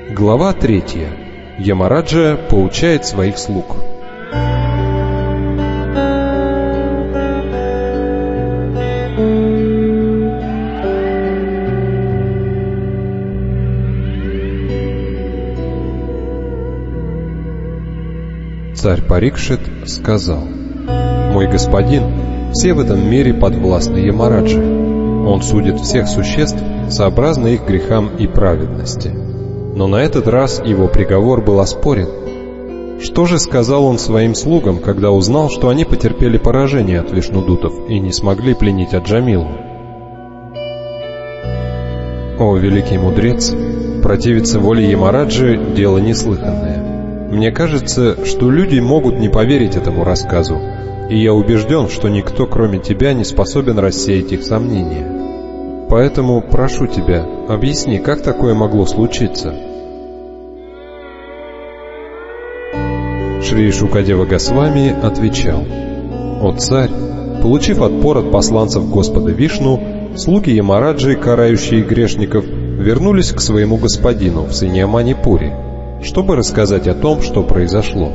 Глава 3. Ямараджа поучает своих слуг. Царь Парикшит сказал: «Мой господин, все в этом мире подвластны Ямараджи. Он судит всех существ сообразно их грехам и праведности. Но на этот раз его приговор был оспорен. Что же сказал он своим слугам, когда узнал, что они потерпели поражение от вишнудутов и не смогли пленить Аджамилу? О, великий мудрец, противиться воле Ямараджи – дело неслыханное. Мне кажется, что люди могут не поверить этому рассказу, и я убежден, что никто, кроме тебя, не способен рассеять их сомнения. Поэтому прошу тебя, объясни, как такое могло случиться». Шри Шукадева Госвами отвечал: «О царь, получив отпор от посланцев Господа Вишну, слуги Ямараджи, карающие грешников, вернулись к своему господину в Саньяманипуре, чтобы рассказать о том, что произошло.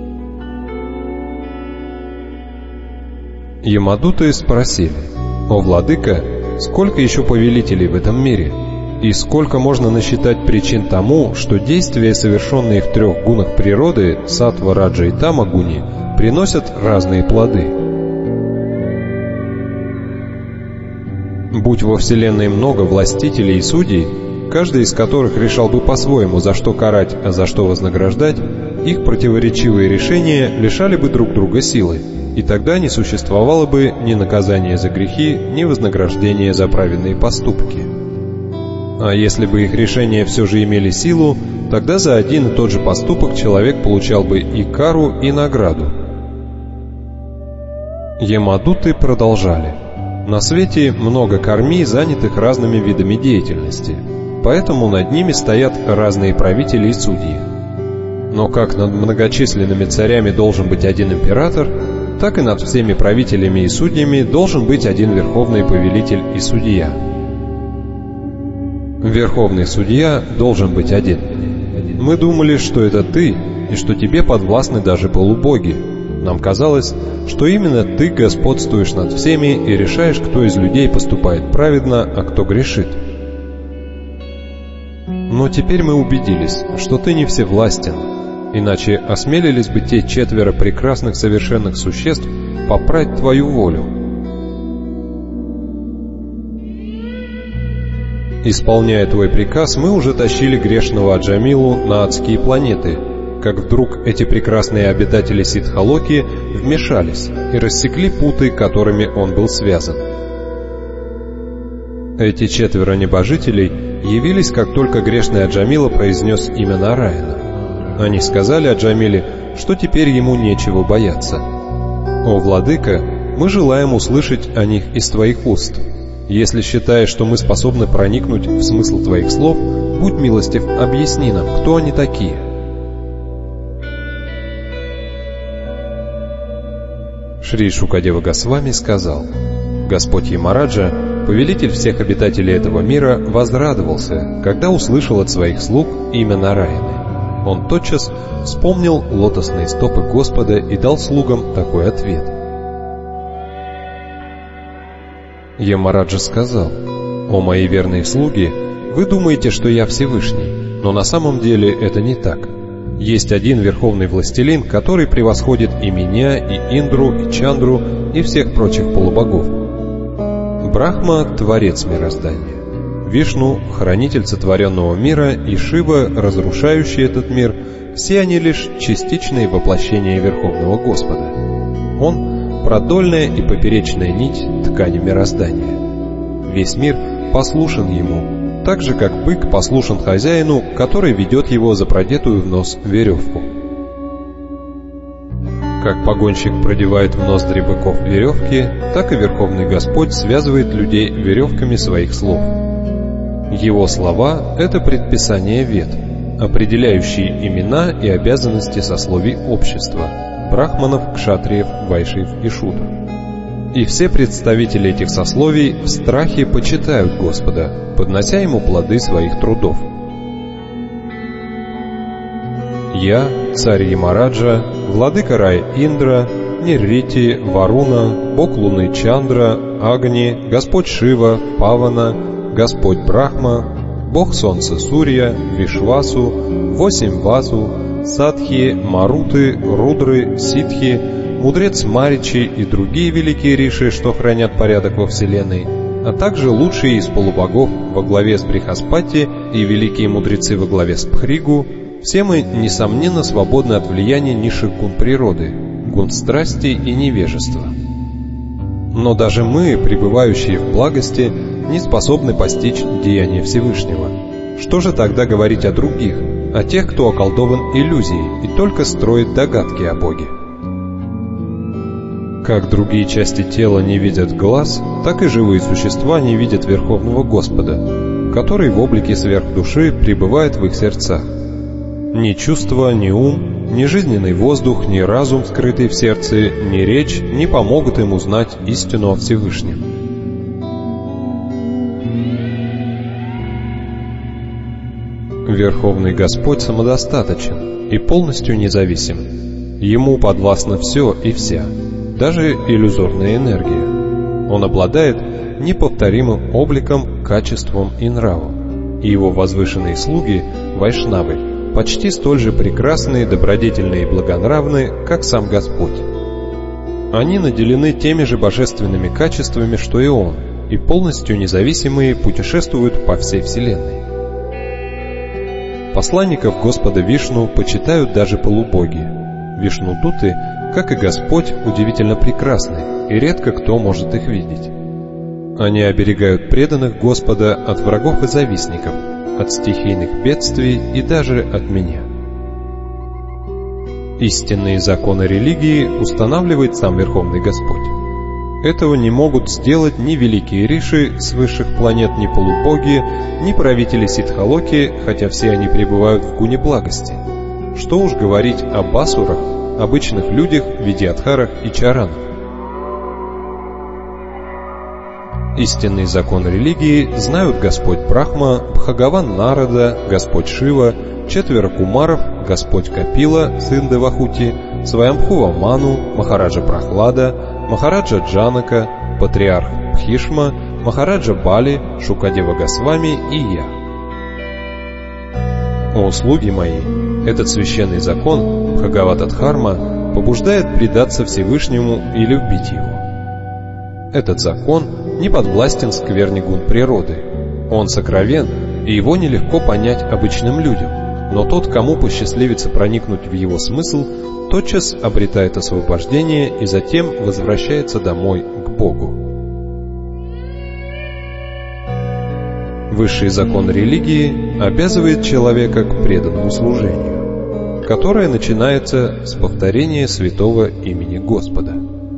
Ямадуты спросили: «О владыка, сколько еще повелителей в этом мире? И сколько можно насчитать причин тому, что действия, совершенные в 3 гунах природы, саттва, раджа и тама гуни, приносят разные плоды? Будь во вселенной много властителей и судей, каждый из которых решал бы по-своему, за что карать, а за что вознаграждать, их противоречивые решения лишали бы друг друга силы, и тогда не существовало бы ни наказания за грехи, ни вознаграждения за праведные поступки. А если бы их решения все же имели силу, тогда за один и тот же поступок человек получал бы и кару, и награду». Ямадуты продолжали: «На свете много карми, занятых разными видами деятельности, поэтому над ними стоят разные правители и судьи. Но как над многочисленными царями должен быть один император, так и над всеми правителями и судьями должен быть один верховный повелитель и судья. Верховный судья должен быть один. Мы думали, что это ты, и что тебе подвластны даже полубоги. Нам казалось, что именно ты господствуешь над всеми и решаешь, кто из людей поступает праведно, а кто грешит. Но теперь мы убедились, что ты не всевластен, иначе осмелились бы те 4 прекрасных совершенных существ попрать твою волю. Исполняя твой приказ, мы уже тащили грешного Аджамилу на адские планеты, как вдруг эти прекрасные обитатели Сиддхалоки вмешались и рассекли путы, которыми он был связан. Эти 4 небожителей явились, как только грешный Аджамила произнес имя Нараяна. Они сказали Аджамиле, что теперь ему нечего бояться. «О, владыка, мы желаем услышать о них из твоих уст. Если считаешь, что мы способны проникнуть в смысл твоих слов, будь милостив, объясни нам, кто они такие». Шри Шукадева Госвами сказал: «Господь Ямараджа, повелитель всех обитателей этого мира, возрадовался, когда услышал от своих слуг имя Нараяны. Он тотчас вспомнил лотосные стопы Господа и дал слугам такой ответ». Ямараджа сказал: «О мои верные слуги, вы думаете, что я Всевышний, но на самом деле это не так. Есть один верховный властелин, который превосходит и меня, и Индру, и Чандру, и всех прочих полубогов. Брахма — творец мироздания, Вишну — хранитель сотворенного мира, и Шива, разрушающий этот мир, все они лишь частичные воплощения Верховного Господа. Он — продольная и поперечная нить ткани мироздания. Весь мир послушен ему, так же, как бык послушен хозяину, который ведет его за продетую в нос веревку. Как погонщик продевает в ноздри быков веревки, так и Верховный Господь связывает людей веревками своих слов. Его слова — это предписание вед, определяющие имена и обязанности сословий общества — брахманов, кшатриев, вайшьев и шудр. И все представители этих сословий в страхе почитают Господа, поднося Ему плоды своих трудов. Я, царь Ямараджа, владыка рая Индра, Ниррити, Варуна, бог луны Чандра, Агни, господь Шива, Павана, господь Брахма, бог солнца Сурья, Вишвасу, 8 Васу, Садхи, Маруты, Рудры, Ситхи, мудрец Маричи и другие великие риши, что хранят порядок во Вселенной, а также лучшие из полубогов во главе с Брихаспати и великие мудрецы во главе с Пхригу, все мы, несомненно, свободны от влияния низших гун природы, гун страсти и невежества. Но даже мы, пребывающие в благости, не способны постичь деяния Всевышнего. Что же тогда говорить о других, о тех, кто околдован иллюзией и только строит догадки о Боге? Как другие части тела не видят глаз, так и живые существа не видят Верховного Господа, который в облике сверхдуши пребывает в их сердцах. Ни чувство, ни ум, ни жизненный воздух, ни разум, скрытый в сердце, ни речь не помогут им узнать истину о Всевышнем. Верховный Господь самодостаточен и полностью независим. Ему подвластно все и вся, даже иллюзорная энергия. Он обладает неповторимым обликом, качеством и нравом, и его возвышенные слуги, вайшнавы, почти столь же прекрасные, добродетельные и благонравные, как сам Господь. Они наделены теми же божественными качествами, что и Он, и полностью независимые путешествуют по всей Вселенной. Посланников Господа Вишну почитают даже полубоги. Вишнудуты, как и Господь, удивительно прекрасны, и редко кто может их видеть. Они оберегают преданных Господа от врагов и завистников, от стихийных бедствий и даже от меня. Истинные законы религии устанавливает сам Верховный Господь. Этого не могут сделать ни великие риши с высших планет, ни полубоги, ни правители Сиддхалоки, хотя все они пребывают в гуне благости. Что уж говорить об асурах, обычных людях, видьядхарах и чаранах. Истинный закон религии знают Господь Брахма, Бхагаван Нарада, Господь Шива, 4 кумаров, Господь Капила, сын Девахути, Сваямбхува Ману, Махараджа Прахлада, Махараджа Джанака, Патриарх Бхишма, Махараджа Бали, Шукадева Госвами и я. О, слуги мои, этот священный закон, Бхагавата-дхарма, побуждает предаться Всевышнему и любить его. Этот закон не подвластен скверне гун природы. Он сокровен, и его нелегко понять обычным людям, но тот, кому посчастливится проникнуть в его смысл, тотчас обретает освобождение и затем возвращается домой к Богу. Высший закон религии обязывает человека к преданному служению, которое начинается с повторения святого имени Господа.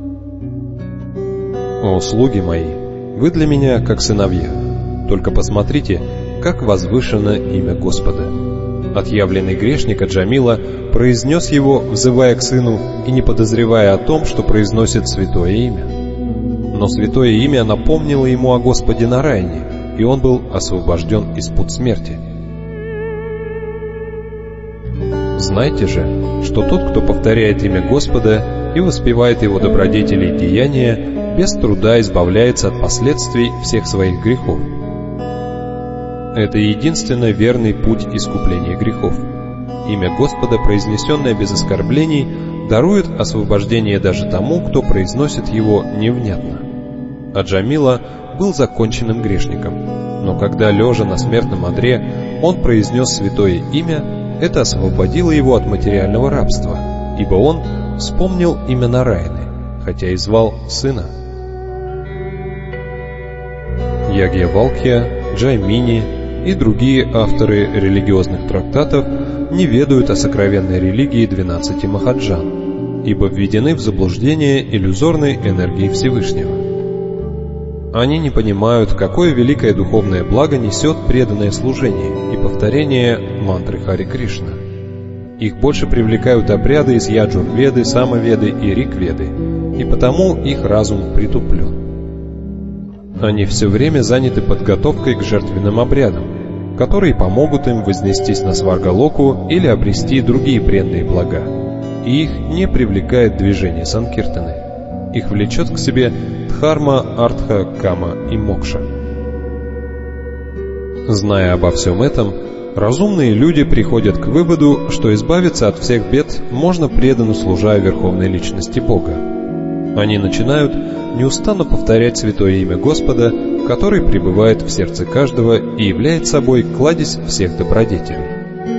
О, слуги мои, вы для меня как сыновья, только посмотрите, как возвышено имя Господа. Отъявленный грешник Аджамила произнес его, взывая к сыну и не подозревая о том, что произносит святое имя. Но святое имя напомнило ему о Господе Нараяне, и он был освобожден из пут смерти. Знайте же, что тот, кто повторяет имя Господа и воспевает его добродетели и деяния, без труда избавляется от последствий всех своих грехов. Это единственно верный путь искупления грехов. Имя Господа, произнесенное без оскорблений, дарует освобождение даже тому, кто произносит его невнятно. Аджамила был законченным грешником, но когда, лежа на смертном одре, он произнес святое имя, это освободило его от материального рабства, ибо он вспомнил имя Нараяны, хотя и звал сына. Ягьявалкхья, Джаймини и другие авторы религиозных трактатов не ведают о сокровенной религии 12 Махаджан, ибо введены в заблуждение иллюзорной энергией Всевышнего. Они не понимают, какое великое духовное благо несет преданное служение и повторение мантры Хари Кришна. Их больше привлекают обряды из Яджур-веды, Самаведы и Рик-веды, и потому их разум притуплен. Они все время заняты подготовкой к жертвенным обрядам, которые помогут им вознестись на Сваргалоку или обрести другие бренные блага. И их не привлекает движение Санкиртаны. Их влечет к себе Дхарма, Артха, Кама и Мокша. Зная обо всем этом, разумные люди приходят к выводу, что избавиться от всех бед можно, преданно служа Верховной Личности Бога. Они начинают неустанно повторять святое имя Господа, который пребывает в сердце каждого и является собой кладезь всех добродетелей.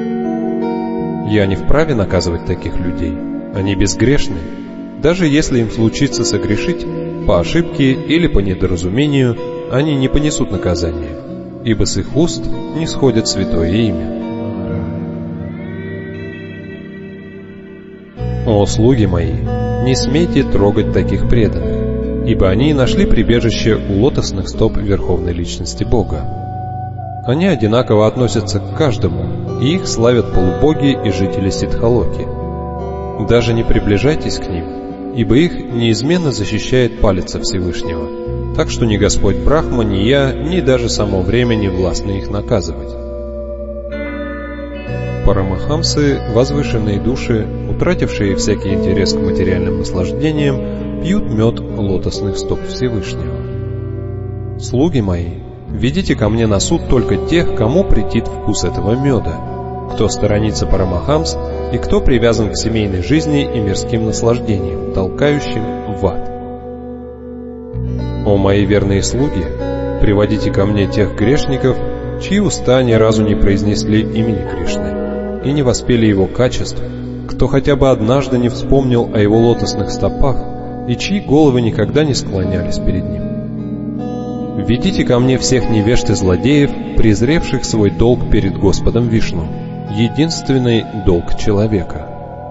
Я не вправе наказывать таких людей. Они безгрешны. Даже если им случится согрешить, по ошибке или по недоразумению, они не понесут наказания, ибо с их уст не сходит святое имя. О, слуги мои, не смейте трогать таких преданных, ибо они нашли прибежище у лотосных стоп Верховной Личности Бога. Они одинаково относятся к каждому, и их славят полубоги и жители Сиддхалоки. Даже не приближайтесь к ним, ибо их неизменно защищает палец Всевышнего, так что ни Господь Брахма, ни я, ни даже само время не властны их наказывать. Парамахамсы, возвышенные души, утратившие всякий интерес к материальным наслаждениям, пьют мед лотосных стоп Всевышнего. Слуги мои, ведите ко мне на суд только тех, кому претит вкус этого меда, кто сторонится Парамахамс и кто привязан к семейной жизни и мирским наслаждениям, толкающим в ад. О мои верные слуги, приводите ко мне тех грешников, чьи уста ни разу не произнесли имени Кришны и не воспели его качеств, кто хотя бы однажды не вспомнил о его лотосных стопах и чьи головы никогда не склонялись перед ним. Ведите ко мне всех невежд и злодеев, презревших свой долг перед Господом Вишну, единственный долг человека.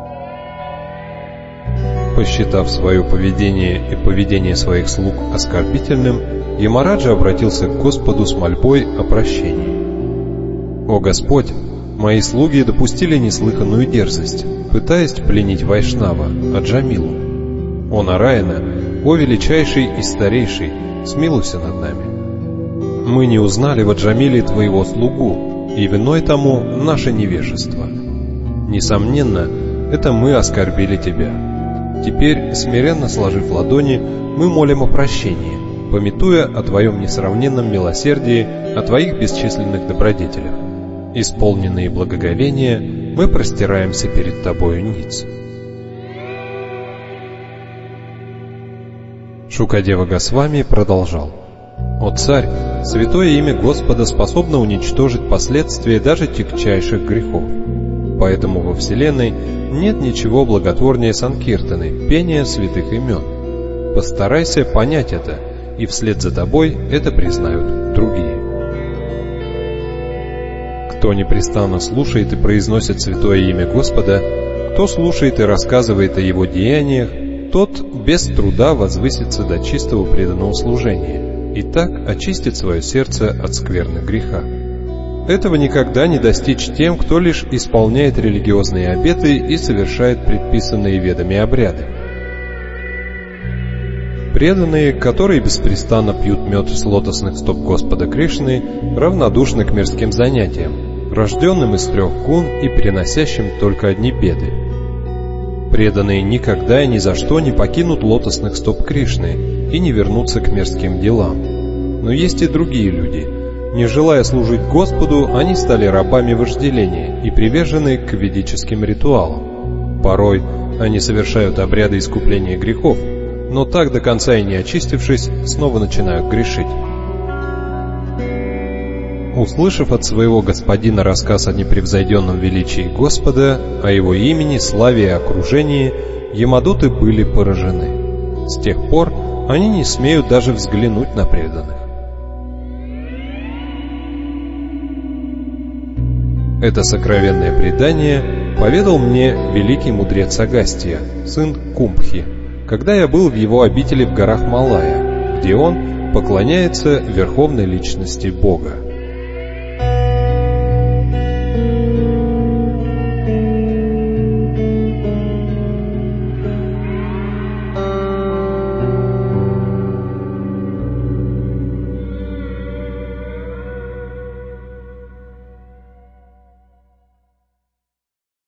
Посчитав свое поведение и поведение своих слуг оскорбительным, Ямараджа обратился к Господу с мольбой о прощении. «О Господь, мои слуги допустили неслыханную дерзость, пытаясь пленить Вайшнава, Аджамилу. О Нараяна, о величайший и старейший, смилуйся над нами. Мы не узнали в Аджамиле твоего слугу, и виной тому наше невежество. Несомненно, это мы оскорбили тебя. Теперь, смиренно сложив ладони, мы молим о прощении, памятуя о твоем несравненном милосердии, о твоих бесчисленных добродетелях. Исполненные благоговения, мы простираемся перед тобою ниц». Шукадева Госвами продолжал: «О царь, святое имя Господа способно уничтожить последствия даже тягчайших грехов. Поэтому во Вселенной нет ничего благотворнее Санкиртаны, пения святых имен. Постарайся понять это, и вслед за тобой это признают другие». Кто непрестанно слушает и произносит святое имя Господа, кто слушает и рассказывает о его деяниях, тот без труда возвысится до чистого преданного служения и так очистит свое сердце от скверны греха. Этого никогда не достичь тем, кто лишь исполняет религиозные обеты и совершает предписанные ведами обряды. Преданные, которые беспрестанно пьют мед с лотосных стоп Господа Кришны, равнодушны к мирским занятиям, рожденным из 3 гун и приносящим только одни беды. Преданные никогда и ни за что не покинут лотосных стоп Кришны и не вернутся к мирским делам. Но есть и другие люди. Не желая служить Господу, они стали рабами вожделения и привержены к ведическим ритуалам. Порой они совершают обряды искупления грехов, но так до конца и не очистившись, снова начинают грешить. Услышав от своего господина рассказ о непревзойденном величии Господа, о его имени, славе и окружении, ямадуты были поражены. С тех пор они не смеют даже взглянуть на преданных. Это сокровенное предание поведал мне великий мудрец Агастья, сын Кумбхи, когда я был в его обители в горах Малая, где он поклоняется Верховной Личности Бога.